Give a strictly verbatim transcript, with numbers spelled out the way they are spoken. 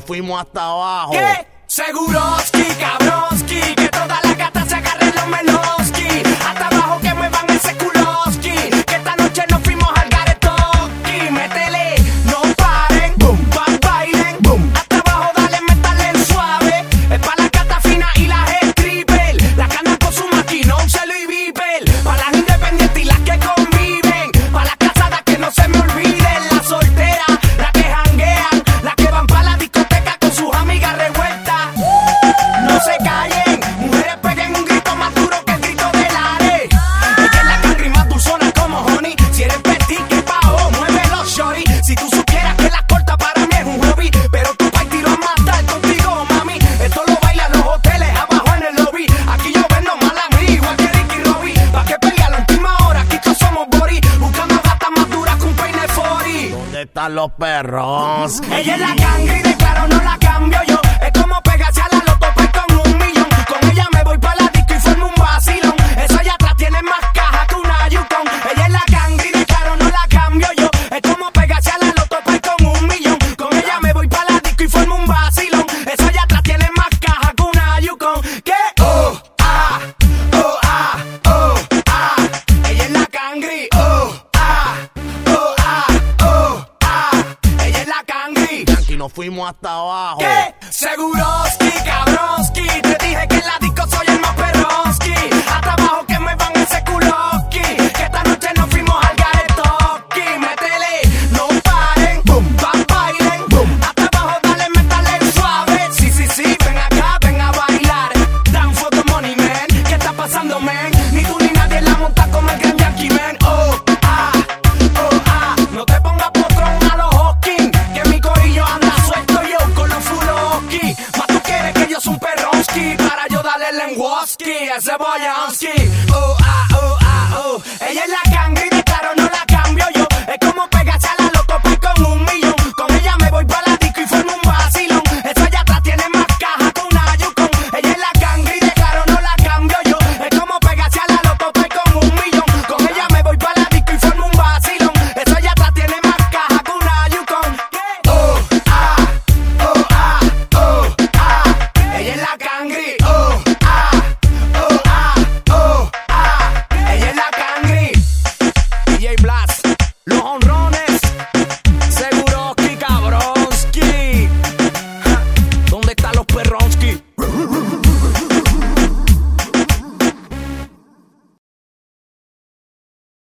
fuimos hasta abajo. ¿Qué? Seguroski, cabroski, que todas las gatas se agarren los meloski. Hasta abajo que muevan ese culoski, que esta noche nos fuimos al garetoski. Métele, no paren, boom, ba, bailen, boom. Hasta abajo dale, métale suave. Es pa' la gata fina y las stripper, las que andan con su maquinón, celo y viper. Pa' las independientes y las que conviven, pa' las casadas que no se me olviden. Las solteras, las que janguean, las que van pa' la discoteca con sus amigas revueltas. No se callen, mujeres peguen un grito más duro que el grito del Are. Ella es la cangri más dulzona como honey. Si eres petit, que pao, muévelo shorty. Si tú supieras que la corta para mí es un hobby, pero tu país tiro a matar contigo, mami. Esto lo bailan los hoteles, abajo en el lobby. Aquí yo vendo mal a mí, igual que Ricky Robbie. Pa' que pelea a la última hora, aquí todos somos body. Buscando gatas más duras que un peine forty. ¿Dónde están los perros? Ella es la cangri, de claro no la cambio yo. Es como pegarse a la loto pues con un millón. Con ella me voy pa' la disco y formo un vacilón. Eso allá atrás tiene más caja que una Yukon. Ella es la cangri, de claro no la cambio yo. Es como pegarse a la loto pues con un millón. Con ella me voy pa' la disco y formo un vacilón. Eso allá atrás tiene más caja que una Yukon. ¿Qué? Oh, ah, oh, ah, oh, ah. Ella es la cangri, oh, ah, oh, ah, oh, ah. Ella es la cangri. Y nos fuimos hasta abajo. ¿Qué? Seguroski, cabroski,